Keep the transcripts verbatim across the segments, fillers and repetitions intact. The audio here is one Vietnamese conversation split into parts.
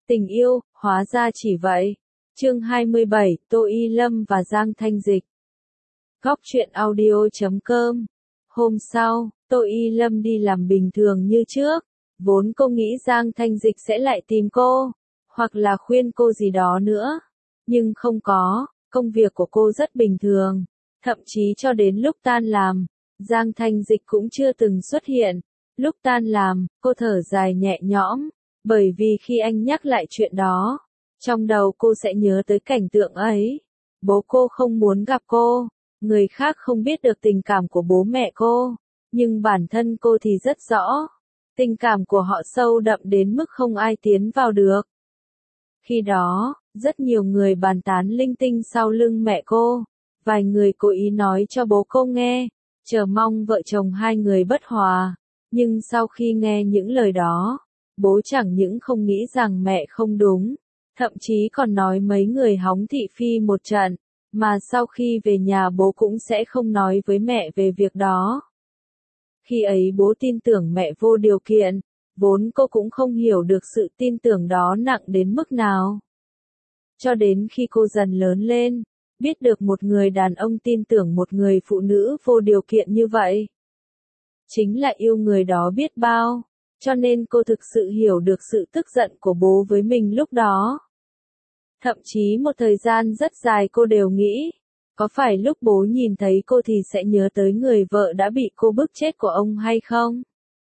Tình yêu, hóa ra chỉ vậy. Chương hai mươi bảy, Tô Y Lâm và Giang Thanh Dịch. Góc truyện audio chấm com. Hôm sau, Tô Y Lâm đi làm bình thường như trước. Vốn cô nghĩ Giang Thanh Dịch sẽ lại tìm cô, hoặc là khuyên cô gì đó nữa. Nhưng không có, công việc của cô rất bình thường. Thậm chí cho đến lúc tan làm, Giang Thanh Dịch cũng chưa từng xuất hiện. Lúc tan làm, cô thở dài nhẹ nhõm, bởi vì khi anh nhắc lại chuyện đó, trong đầu cô sẽ nhớ tới cảnh tượng ấy. Bố cô không muốn gặp cô, người khác không biết được tình cảm của bố mẹ cô, nhưng bản thân cô thì rất rõ. Tình cảm của họ sâu đậm đến mức không ai tiến vào được. Khi đó, rất nhiều người bàn tán linh tinh sau lưng mẹ cô, vài người cố ý nói cho bố cô nghe, chờ mong vợ chồng hai người bất hòa. Nhưng sau khi nghe những lời đó, bố chẳng những không nghĩ rằng mẹ không đúng, thậm chí còn nói mấy người hóng thị phi một trận, mà sau khi về nhà bố cũng sẽ không nói với mẹ về việc đó. Khi ấy bố tin tưởng mẹ vô điều kiện, vốn cô cũng không hiểu được sự tin tưởng đó nặng đến mức nào. Cho đến khi cô dần lớn lên, biết được một người đàn ông tin tưởng một người phụ nữ vô điều kiện như vậy, chính là yêu người đó biết bao, cho nên cô thực sự hiểu được sự tức giận của bố với mình lúc đó. Thậm chí một thời gian rất dài cô đều nghĩ, có phải lúc bố nhìn thấy cô thì sẽ nhớ tới người vợ đã bị cô bức chết của ông hay không?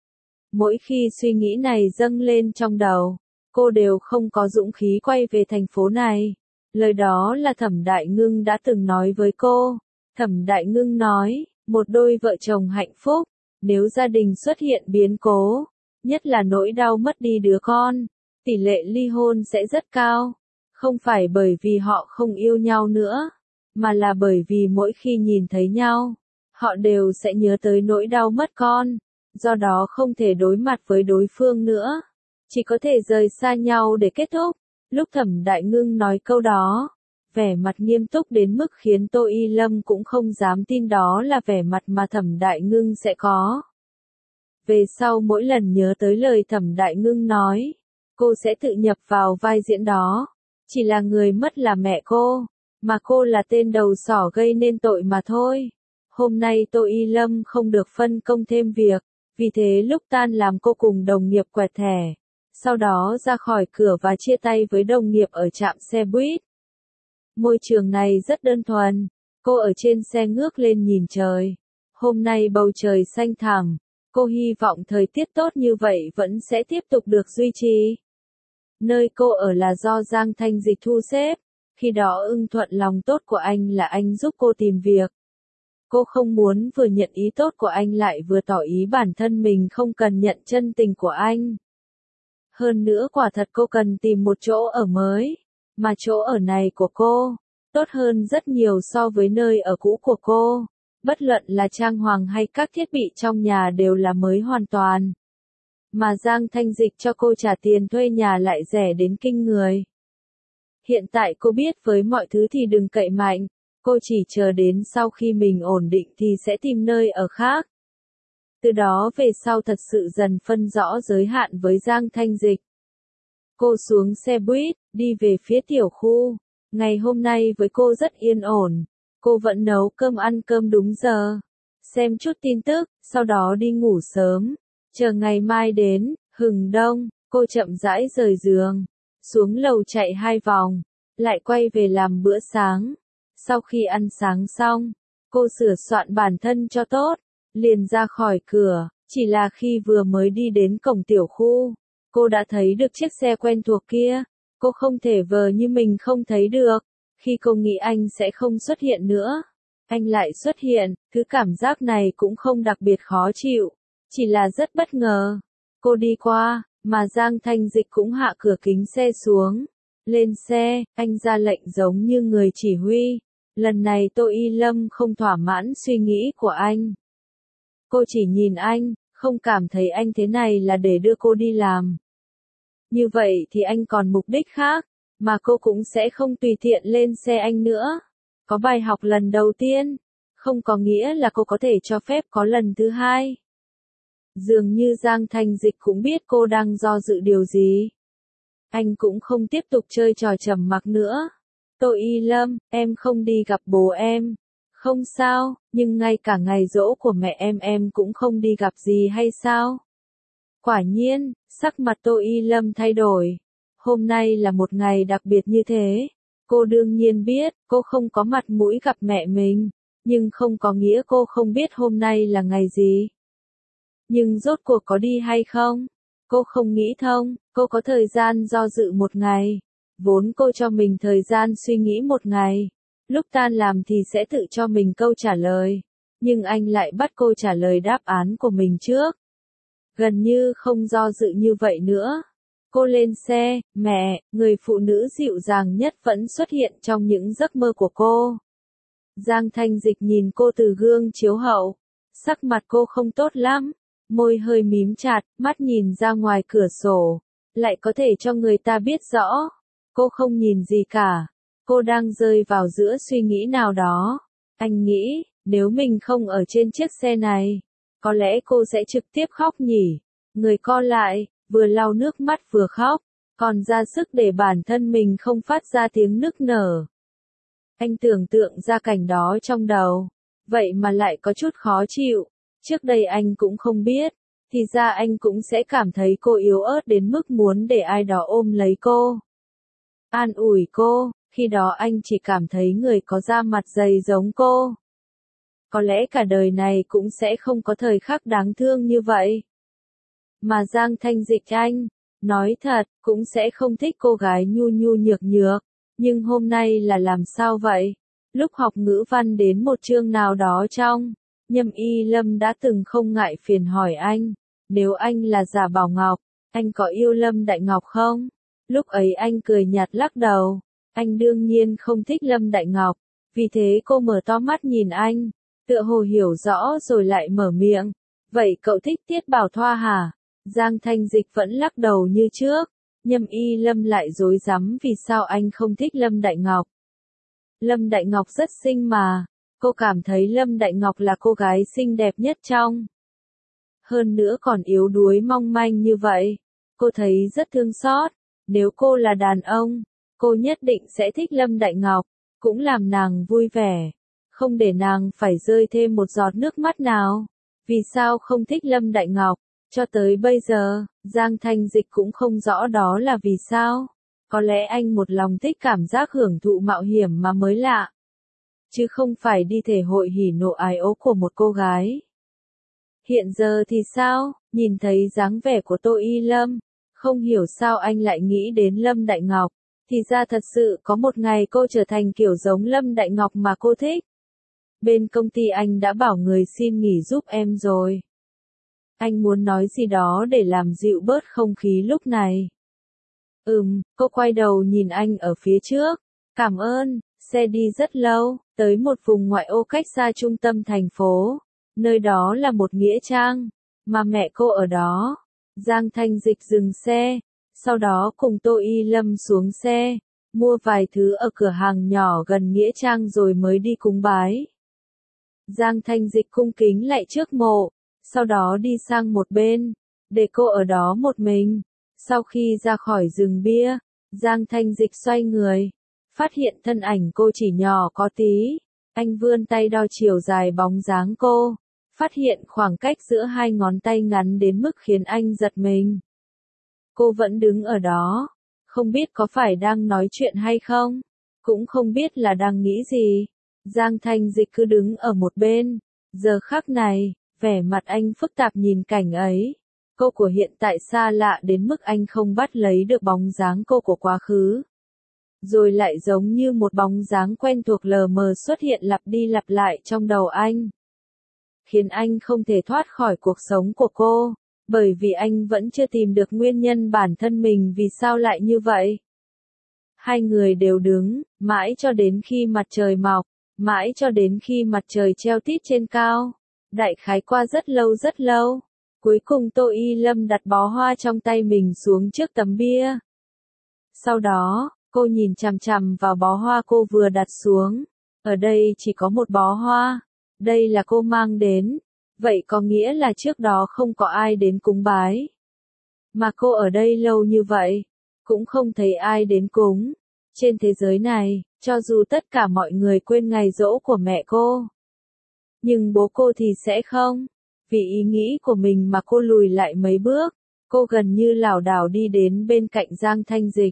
Mỗi khi suy nghĩ này dâng lên trong đầu, cô đều không có dũng khí quay về thành phố này. Lời đó là Thẩm Đại Ngưng đã từng nói với cô. Thẩm Đại Ngưng nói, một đôi vợ chồng hạnh phúc, nếu gia đình xuất hiện biến cố, nhất là nỗi đau mất đi đứa con, tỷ lệ ly hôn sẽ rất cao. Không phải bởi vì họ không yêu nhau nữa, mà là bởi vì mỗi khi nhìn thấy nhau, họ đều sẽ nhớ tới nỗi đau mất con, do đó không thể đối mặt với đối phương nữa, chỉ có thể rời xa nhau để kết thúc. Lúc Thẩm Đại Ngưng nói câu đó, vẻ mặt nghiêm túc đến mức khiến Tô Y Lâm cũng không dám tin đó là vẻ mặt mà Thẩm Đại Ngưng sẽ có. Về sau mỗi lần nhớ tới lời Thẩm Đại Ngưng nói, cô sẽ tự nhập vào vai diễn đó. Chỉ là người mất là mẹ cô, mà cô là tên đầu sỏ gây nên tội mà thôi. Hôm nay Tô Y Lâm không được phân công thêm việc, vì thế lúc tan làm cô cùng đồng nghiệp quẹt thẻ, sau đó ra khỏi cửa và chia tay với đồng nghiệp ở trạm xe buýt. Môi trường này rất đơn thuần, cô ở trên xe ngước lên nhìn trời. Hôm nay bầu trời xanh thẳm, cô hy vọng thời tiết tốt như vậy vẫn sẽ tiếp tục được duy trì. Nơi cô ở là do Giang Thanh Dịch thu xếp, khi đó ưng thuận lòng tốt của anh là anh giúp cô tìm việc. Cô không muốn vừa nhận ý tốt của anh lại vừa tỏ ý bản thân mình không cần nhận chân tình của anh. Hơn nữa quả thật cô cần tìm một chỗ ở mới, mà chỗ ở này của cô, tốt hơn rất nhiều so với nơi ở cũ của cô. Bất luận là trang hoàng hay các thiết bị trong nhà đều là mới hoàn toàn. Mà Giang Thanh Dịch cho cô trả tiền thuê nhà lại rẻ đến kinh người. Hiện tại cô biết với mọi thứ thì đừng cậy mạnh, cô chỉ chờ đến sau khi mình ổn định thì sẽ tìm nơi ở khác. Từ đó về sau thật sự dần phân rõ giới hạn với Giang Thanh Dịch. Cô xuống xe buýt, đi về phía tiểu khu. Ngày hôm nay với cô rất yên ổn, cô vẫn nấu cơm ăn cơm đúng giờ, xem chút tin tức, sau đó đi ngủ sớm. Chờ ngày mai đến, hừng đông, cô chậm rãi rời giường, xuống lầu chạy hai vòng, lại quay về làm bữa sáng. Sau khi ăn sáng xong, cô sửa soạn bản thân cho tốt, liền ra khỏi cửa, chỉ là khi vừa mới đi đến cổng tiểu khu, cô đã thấy được chiếc xe quen thuộc kia, cô không thể vờ như mình không thấy được. Khi cô nghĩ anh sẽ không xuất hiện nữa, anh lại xuất hiện, thứ cảm giác này cũng không đặc biệt khó chịu. Chỉ là rất bất ngờ. Cô đi qua, mà Giang Thanh Dịch cũng hạ cửa kính xe xuống. Lên xe, anh ra lệnh giống như người chỉ huy. Lần này Tô Y Lâm không thỏa mãn suy nghĩ của anh. Cô chỉ nhìn anh, không cảm thấy anh thế này là để đưa cô đi làm. Như vậy thì anh còn mục đích khác, mà cô cũng sẽ không tùy tiện lên xe anh nữa. Có bài học lần đầu tiên, không có nghĩa là cô có thể cho phép có lần thứ hai. Dường như Giang Thanh Dịch cũng biết cô đang do dự điều gì. Anh cũng không tiếp tục chơi trò trầm mặc nữa. Tô Y Lâm, em không đi gặp bố em. Không sao, nhưng ngay cả ngày giỗ của mẹ em em cũng không đi gặp gì hay sao? Quả nhiên, sắc mặt Tô Y Lâm thay đổi. Hôm nay là một ngày đặc biệt như thế. Cô đương nhiên biết, cô không có mặt mũi gặp mẹ mình. Nhưng không có nghĩa cô không biết hôm nay là ngày gì. Nhưng rốt cuộc có đi hay không? Cô không nghĩ thông, cô có thời gian do dự một ngày. Vốn cô cho mình thời gian suy nghĩ một ngày. Lúc tan làm thì sẽ tự cho mình câu trả lời. Nhưng anh lại bắt cô trả lời đáp án của mình trước. Gần như không do dự như vậy nữa. Cô lên xe, mẹ, người phụ nữ dịu dàng nhất vẫn xuất hiện trong những giấc mơ của cô. Giang Thanh Dịch nhìn cô từ gương chiếu hậu. Sắc mặt cô không tốt lắm. Môi hơi mím chặt, mắt nhìn ra ngoài cửa sổ. Lại có thể cho người ta biết rõ. Cô không nhìn gì cả. Cô đang rơi vào giữa suy nghĩ nào đó. Anh nghĩ, nếu mình không ở trên chiếc xe này, có lẽ cô sẽ trực tiếp khóc nhỉ. Người co lại, vừa lau nước mắt vừa khóc, còn ra sức để bản thân mình không phát ra tiếng nức nở. Anh tưởng tượng ra cảnh đó trong đầu, vậy mà lại có chút khó chịu. Trước đây anh cũng không biết, thì ra anh cũng sẽ cảm thấy cô yếu ớt đến mức muốn để ai đó ôm lấy cô. An ủi cô, khi đó anh chỉ cảm thấy người có da mặt dày giống cô. Có lẽ cả đời này cũng sẽ không có thời khắc đáng thương như vậy. Mà Giang Thanh Dịch anh, nói thật, cũng sẽ không thích cô gái nhu nhu nhược nhược. Nhưng hôm nay là làm sao vậy? Lúc học ngữ văn đến một chương nào đó trong, Nhâm Y Lâm đã từng không ngại phiền hỏi anh, nếu anh là Giả Bảo Ngọc, anh có yêu Lâm Đại Ngọc không? Lúc ấy anh cười nhạt lắc đầu, anh đương nhiên không thích Lâm Đại Ngọc, vì thế cô mở to mắt nhìn anh, tựa hồ hiểu rõ rồi lại mở miệng, vậy cậu thích Tiết Bảo Thoa hả? Giang Thanh Dịch vẫn lắc đầu như trước, Nhâm Y Lâm lại rối rắm vì sao anh không thích Lâm Đại Ngọc. Lâm Đại Ngọc rất xinh mà, cô cảm thấy Lâm Đại Ngọc là cô gái xinh đẹp nhất trong. Hơn nữa còn yếu đuối mong manh như vậy, cô thấy rất thương xót, nếu cô là đàn ông, cô nhất định sẽ thích Lâm Đại Ngọc, cũng làm nàng vui vẻ, không để nàng phải rơi thêm một giọt nước mắt nào. Vì sao không thích Lâm Đại Ngọc? Cho tới bây giờ, Giang Thanh Dịch cũng không rõ đó là vì sao. Có lẽ anh một lòng thích cảm giác hưởng thụ mạo hiểm mà mới lạ. Chứ không phải đi thể hội hỉ nộ ái ố của một cô gái. Hiện giờ thì sao? Nhìn thấy dáng vẻ của Tô Y Lâm, không hiểu sao anh lại nghĩ đến Lâm Đại Ngọc. Thì ra thật sự có một ngày cô trở thành kiểu giống Lâm Đại Ngọc mà cô thích. Bên công ty anh đã bảo người xin nghỉ giúp em rồi. Anh muốn nói gì đó để làm dịu bớt không khí lúc này. Ừm, cô quay đầu nhìn anh ở phía trước. Cảm ơn, xe đi rất lâu, tới một vùng ngoại ô cách xa trung tâm thành phố. Nơi đó là một nghĩa trang, mà mẹ cô ở đó. Giang Thanh Dịch dừng xe, sau đó cùng Tô Y Lâm xuống xe, mua vài thứ ở cửa hàng nhỏ gần nghĩa trang rồi mới đi cúng bái. Giang Thanh Dịch cung kính lạy trước mộ, sau đó đi sang một bên, để cô ở đó một mình. Sau khi ra khỏi rừng bia, Giang Thanh Dịch xoay người, phát hiện thân ảnh cô chỉ nhỏ có tí. Anh vươn tay đo chiều dài bóng dáng cô, phát hiện khoảng cách giữa hai ngón tay ngắn đến mức khiến anh giật mình. Cô vẫn đứng ở đó, không biết có phải đang nói chuyện hay không, cũng không biết là đang nghĩ gì. Giang Thanh Dịch cứ đứng ở một bên, giờ khắc này, vẻ mặt anh phức tạp nhìn cảnh ấy. Cô của hiện tại xa lạ đến mức anh không bắt lấy được bóng dáng cô của quá khứ. Rồi lại giống như một bóng dáng quen thuộc lờ mờ xuất hiện lặp đi lặp lại trong đầu anh. Khiến anh không thể thoát khỏi cuộc sống của cô, bởi vì anh vẫn chưa tìm được nguyên nhân bản thân mình vì sao lại như vậy. Hai người đều đứng, mãi cho đến khi mặt trời mọc, mãi cho đến khi mặt trời treo tít trên cao. Đại khái qua rất lâu rất lâu. Cuối cùng Tô Y Lâm đặt bó hoa trong tay mình xuống trước tấm bia. Sau đó, cô nhìn chằm chằm vào bó hoa cô vừa đặt xuống. Ở đây chỉ có một bó hoa. Đây là cô mang đến. Vậy có nghĩa là trước đó không có ai đến cúng bái. Mà cô ở đây lâu như vậy. cũng không thấy ai đến cúng. Trên thế giới này, cho dù tất cả mọi người quên ngày giỗ của mẹ cô, nhưng bố cô thì sẽ không. Vì ý nghĩ của mình mà cô lùi lại mấy bước, cô gần như lảo đảo đi đến bên cạnh Giang Thanh Dịch.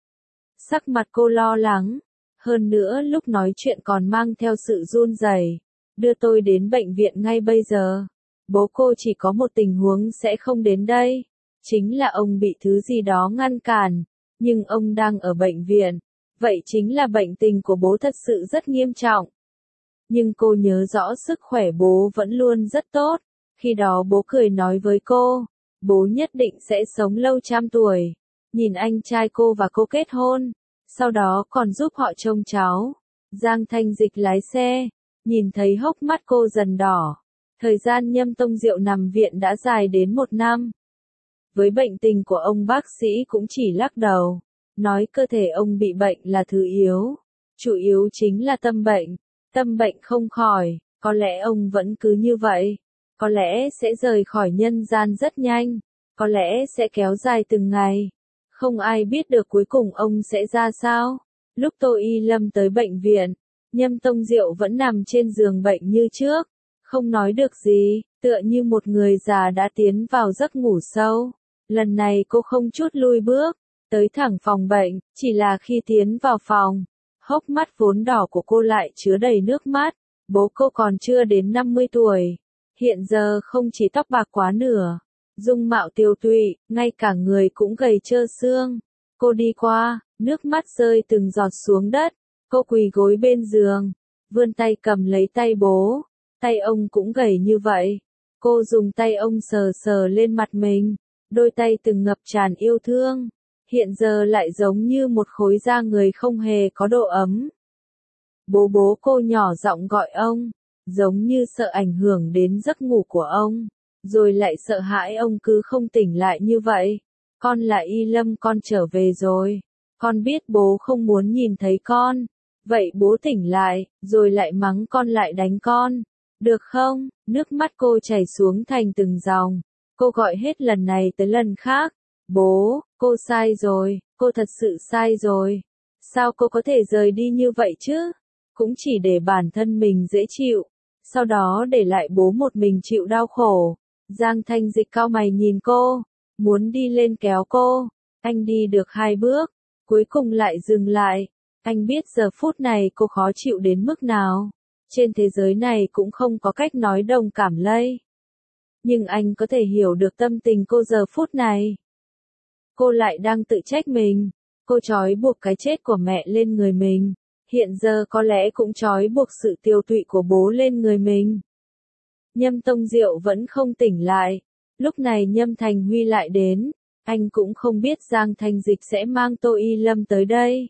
Sắc mặt cô lo lắng, hơn nữa lúc nói chuyện còn mang theo sự run rẩy. Đưa tôi đến bệnh viện ngay bây giờ. Bố cô chỉ có một tình huống sẽ không đến đây, chính là ông bị thứ gì đó ngăn cản, nhưng ông đang ở bệnh viện. Vậy chính là bệnh tình của bố thật sự rất nghiêm trọng. Nhưng cô nhớ rõ sức khỏe bố vẫn luôn rất tốt. Khi đó bố cười nói với cô, bố nhất định sẽ sống lâu trăm tuổi. Nhìn anh trai cô và cô kết hôn, sau đó còn giúp họ trông cháu. Giang Thanh Dịch lái xe, nhìn thấy hốc mắt cô dần đỏ. Thời gian Nhâm Tông Diệu nằm viện đã dài đến một năm. Với bệnh tình của ông, bác sĩ cũng chỉ lắc đầu, nói cơ thể ông bị bệnh là thứ yếu. Chủ yếu chính là tâm bệnh. Tâm bệnh không khỏi, có lẽ ông vẫn cứ như vậy. Có lẽ sẽ rời khỏi nhân gian rất nhanh. Có lẽ sẽ kéo dài từng ngày. Không ai biết được cuối cùng ông sẽ ra sao. Lúc Tô Y Lâm tới bệnh viện, Nhâm Tông Diệu vẫn nằm trên giường bệnh như trước. Không nói được gì, tựa như một người già đã tiến vào giấc ngủ sâu. Lần này cô không chút lùi bước, tới thẳng phòng bệnh, chỉ là khi tiến vào phòng, hốc mắt vốn đỏ của cô lại chứa đầy nước mắt. Bố cô còn chưa đến năm mươi tuổi, hiện giờ không chỉ tóc bạc quá nửa, dung mạo tiều tụy, ngay cả người cũng gầy trơ xương. Cô đi qua, nước mắt rơi từng giọt xuống đất, cô quỳ gối bên giường, vươn tay cầm lấy tay bố. Tay ông cũng gầy như vậy. Cô dùng tay ông sờ sờ lên mặt mình, đôi tay từng ngập tràn yêu thương, hiện giờ lại giống như một khối da người không hề có độ ấm. Bố bố cô nhỏ giọng gọi ông, giống như sợ ảnh hưởng đến giấc ngủ của ông, rồi lại sợ hãi ông cứ không tỉnh lại như vậy. Con là Y Lâm, con trở về rồi. Con biết bố không muốn nhìn thấy con. Vậy bố tỉnh lại, rồi lại mắng con lại đánh con. Được không? Nước mắt cô chảy xuống thành từng dòng. Cô gọi hết lần này tới lần khác. Bố, cô sai rồi, cô thật sự sai rồi. Sao cô có thể rời đi như vậy chứ? Cũng chỉ để bản thân mình dễ chịu. Sau đó để lại bố một mình chịu đau khổ. Giang Thanh Dịch cau mày nhìn cô, muốn đi lên kéo cô. Anh đi được hai bước, cuối cùng lại dừng lại. Anh biết giờ phút này cô khó chịu đến mức nào. Trên thế giới này cũng không có cách nói đồng cảm lây. Nhưng anh có thể hiểu được tâm tình cô giờ phút này. Cô lại đang tự trách mình. Cô trói buộc cái chết của mẹ lên người mình. Hiện giờ có lẽ cũng trói buộc sự tiêu tụy của bố lên người mình. Nhâm Tông Diệu vẫn không tỉnh lại. Lúc này Nhâm Thành Huy lại đến. Anh cũng không biết Giang Thanh Dịch sẽ mang Tô Y Lâm tới đây.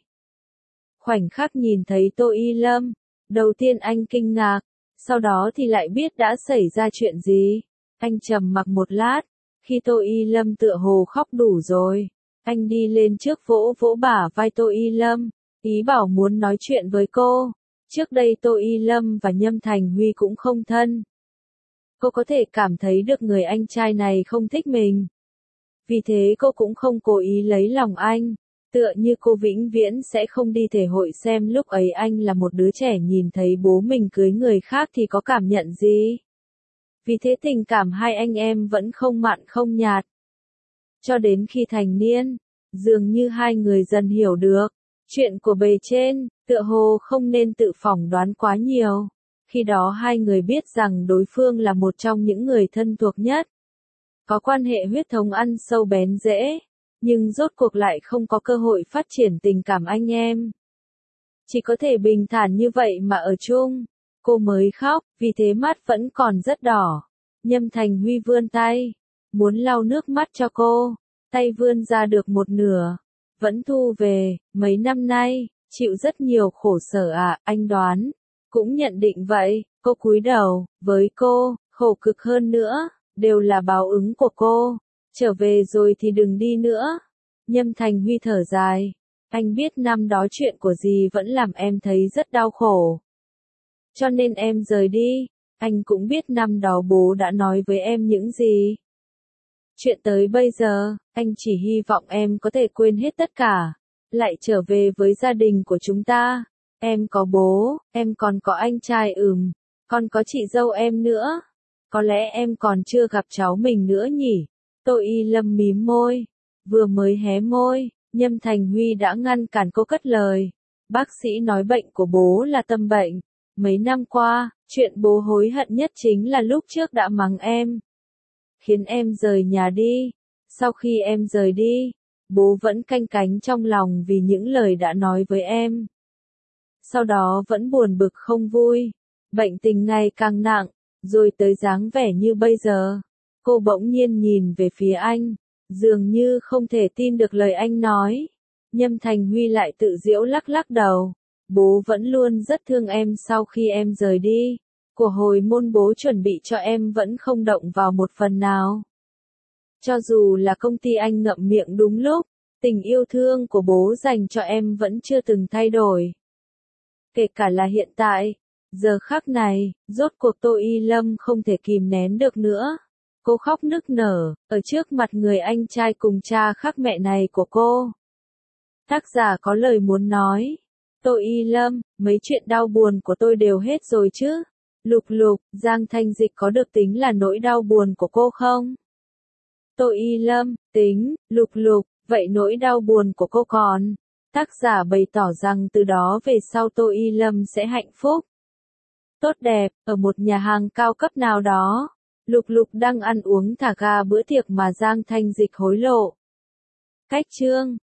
Khoảnh khắc nhìn thấy Tô Y Lâm, đầu tiên anh kinh ngạc, sau đó thì lại biết đã xảy ra chuyện gì. Anh trầm mặc một lát, khi Tô Y Lâm tựa hồ khóc đủ rồi, anh đi lên trước vỗ vỗ bả vai Tô Y Lâm, ý bảo muốn nói chuyện với cô. Trước đây Tô Y Lâm và Nhâm Thành Huy cũng không thân. Cô có thể cảm thấy được người anh trai này không thích mình. Vì thế cô cũng không cố ý lấy lòng anh. Tựa như cô vĩnh viễn sẽ không đi thể hội xem lúc ấy anh là một đứa trẻ nhìn thấy bố mình cưới người khác thì có cảm nhận gì. Vì thế tình cảm hai anh em vẫn không mặn không nhạt. Cho đến khi thành niên, dường như hai người dần hiểu được. Chuyện của bề trên, tựa hồ không nên tự phỏng đoán quá nhiều. Khi đó hai người biết rằng đối phương là một trong những người thân thuộc nhất. Có quan hệ huyết thống ăn sâu bén rễ. Nhưng rốt cuộc lại không có cơ hội phát triển tình cảm anh em. Chỉ có thể bình thản như vậy mà ở chung. Cô mới khóc, vì thế mắt vẫn còn rất đỏ. Nhâm Thành Huy vươn tay, muốn lau nước mắt cho cô. Tay vươn ra được một nửa, vẫn thu về. Mấy năm nay, chịu rất nhiều khổ sở à, anh đoán. Cũng nhận định vậy, cô cúi đầu, với cô, khổ cực hơn nữa, đều là báo ứng của cô. Trở về rồi thì đừng đi nữa. Nhâm Thành Huy thở dài. Anh biết năm đó chuyện của dì vẫn làm em thấy rất đau khổ. Cho nên em rời đi. Anh cũng biết năm đó bố đã nói với em những gì. Chuyện tới bây giờ, anh chỉ hy vọng em có thể quên hết tất cả, lại trở về với gia đình của chúng ta. Em có bố, em còn có anh trai ừm, còn có chị dâu em nữa. Có lẽ em còn chưa gặp cháu mình nữa nhỉ? Tô Y Lâm mím môi. Vừa mới hé môi, Nhâm Thành Huy đã ngăn cản cô cất lời. Bác sĩ nói bệnh của bố là tâm bệnh. Mấy năm qua, chuyện bố hối hận nhất chính là lúc trước đã mắng em, khiến em rời nhà đi. Sau khi em rời đi, bố vẫn canh cánh trong lòng vì những lời đã nói với em. Sau đó vẫn buồn bực không vui. Bệnh tình ngày càng nặng, rồi tới dáng vẻ như bây giờ. Cô bỗng nhiên nhìn về phía anh, dường như không thể tin được lời anh nói. Nhâm Thành Huy lại tự giễu lắc lắc đầu. Bố vẫn luôn rất thương em sau khi em rời đi. Của hồi môn bố chuẩn bị cho em vẫn không động vào một phần nào. Cho dù là công ty anh ngậm miệng đúng lúc, tình yêu thương của bố dành cho em vẫn chưa từng thay đổi. Kể cả là hiện tại, giờ khắc này, rốt cuộc Tô Y Lâm không thể kìm nén được nữa. Cô khóc nức nở, ở trước mặt người anh trai cùng cha khác mẹ này của cô. Tác giả có lời muốn nói. Tô Y Lâm, mấy chuyện đau buồn của tôi đều hết rồi chứ? Lục Lục, Giang Thanh Dịch có được tính là nỗi đau buồn của cô không? Tô Y Lâm, tính. Lục Lục, vậy nỗi đau buồn của cô còn? Tác giả bày tỏ rằng từ đó về sau Tô Y Lâm sẽ hạnh phúc, tốt đẹp, ở một nhà hàng cao cấp nào đó. Lục Lục đang ăn uống thả ga bữa tiệc mà Giang Thanh Dịch hối lộ. Cách chương